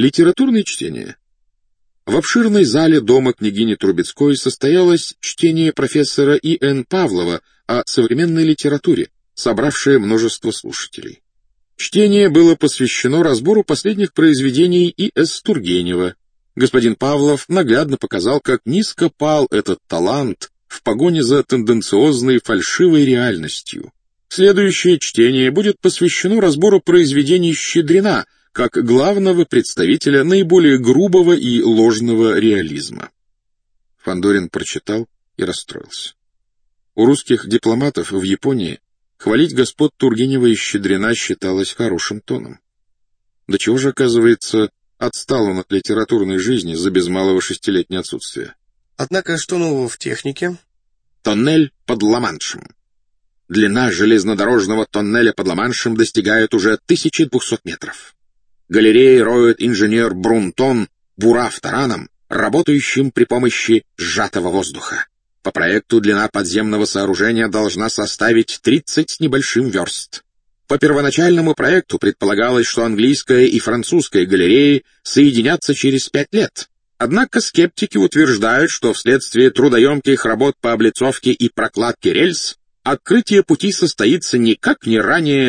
Литературное чтение. В обширной зале дома княгини Трубецкой состоялось чтение профессора И.Н. Павлова о современной литературе, собравшее множество слушателей. Чтение было посвящено разбору последних произведений И.С. Тургенева. Господин Павлов наглядно показал, как низко пал этот талант в погоне за тенденциозной фальшивой реальностью. Следующее чтение будет посвящено разбору произведений Щедрина, как главного представителя наиболее грубого и ложного реализма. Фандорин прочитал и расстроился. У русских дипломатов в Японии хвалить господ Тургенева и Щедрина считалось хорошим тоном. До чего же, оказывается, отстал он от литературной жизни за без малого 6-летнее отсутствие. Однако что нового в технике? Тоннель под Ла-Маншем. Длина железнодорожного тоннеля под Ла-Маншем достигает уже 1200 метров. Галереи роет инженер Брунтон бурав тараном, работающим при помощи сжатого воздуха. По проекту длина подземного сооружения должна составить 30 с небольшим верст. По первоначальному проекту предполагалось, что английская и французская галереи соединятся через 5 лет. Однако скептики утверждают, что вследствие трудоемких работ по облицовке и прокладке рельс открытие пути состоится никак не ранее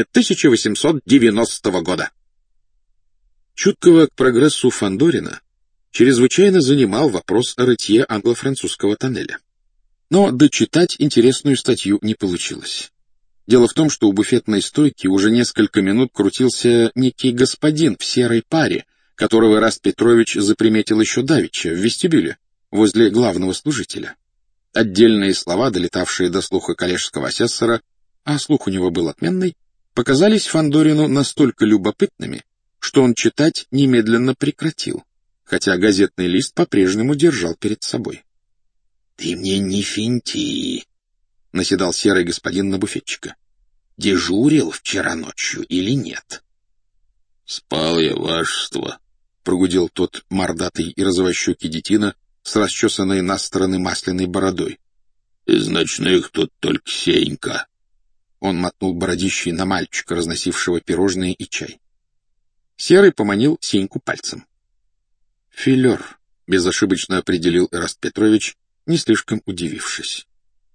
1890 года. Чуткого к прогрессу Фандорина чрезвычайно занимал вопрос о рытье англо-французского тоннеля. Но дочитать интересную статью не получилось. Дело в том, что у буфетной стойки уже несколько минут крутился некий господин в серой паре, которого Эраст Петрович заприметил еще давеча в вестибюле, возле главного служителя. Отдельные слова, долетавшие до слуха коллежского асессора, а слух у него был отменный, показались Фандорину настолько любопытными, что он читать немедленно прекратил, хотя газетный лист по-прежнему держал перед собой. — Ты мне не финти, — наседал серый господин на буфетчика. — Дежурил вчера ночью или нет? — Спал я, вашество, — прогудел тот мордатый и розовощекий детина с расчесанной на стороны масляной бородой. — Из ночных тут только Сенька. Он мотнул бородищей на мальчика, разносившего пирожные и чай. Серый поманил Сеньку пальцем. — Филер, — безошибочно определил Эраст Петрович, не слишком удивившись.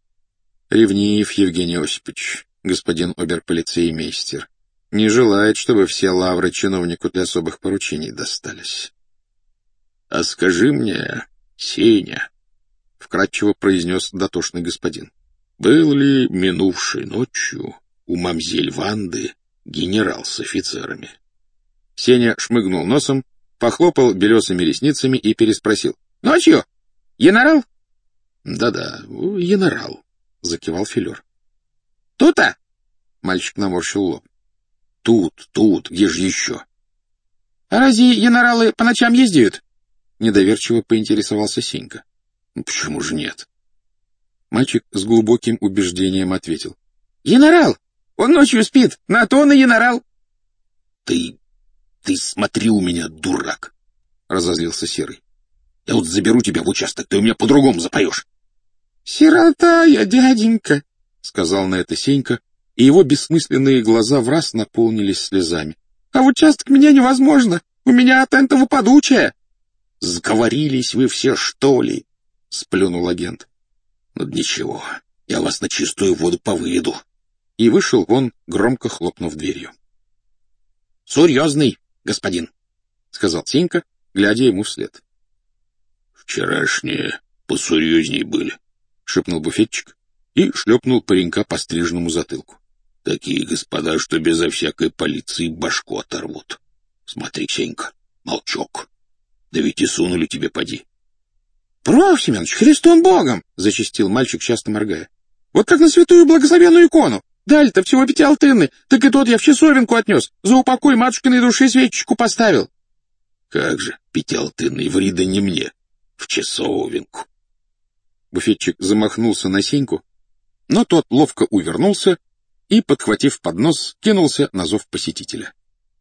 — Ревниев Евгений Осипович, господин оберполицеймейстер, не желает, чтобы все лавры чиновнику для особых поручений достались. — А скажи мне, Сеня, — вкратчиво произнес дотошный господин, — был ли минувшей ночью у мамзель Ванды генерал с офицерами? Сеня шмыгнул носом, похлопал белесыми ресницами и переспросил. — Ночью? Генерал? — Да-да, генерал, — закивал Филер. — Тут-то? — мальчик наморщил лоб. — Тут, где же еще? — А разве генералы по ночам ездят? — недоверчиво поинтересовался Сенька. — Почему же нет? Мальчик с глубоким убеждением ответил. — Генерал! Он ночью спит, на то он и генерал. — Ты смотри у меня, дурак! — разозлился Серый. — Я вот заберу тебя в участок, ты у меня по-другому запоешь. — Сирота я, дяденька, — сказал на это Сенька, и его бессмысленные глаза враз наполнились слезами. — А в участок меня невозможно, у меня от этого подучая. — Сговорились вы все, что ли? — сплюнул агент. — Ну, ничего, я вас на чистую воду повыведу. И вышел вон, громко хлопнув дверью. — Серьезный, господин, — сказал Сенька, глядя ему вслед. — Вчерашние посерьезней были, — шепнул буфетчик и шлепнул паренька по стрижному затылку. — Такие господа, что безо всякой полиции башку оторвут. Смотри, Сенька, молчок. Да ведь и сунули тебе, поди. — Прав, Семенович, Христом Богом, — зачастил мальчик, часто моргая. — Вот как на святую благословенную икону. Дали-то всего 5 алтынны, так и тот я в часовенку отнес. За упокой матушкиной души свечечку поставил. — Как же, 5 алтынны, ври да не мне, в часовенку. Буфетчик замахнулся на Сеньку, но тот ловко увернулся и, подхватив поднос, кинулся на зов посетителя.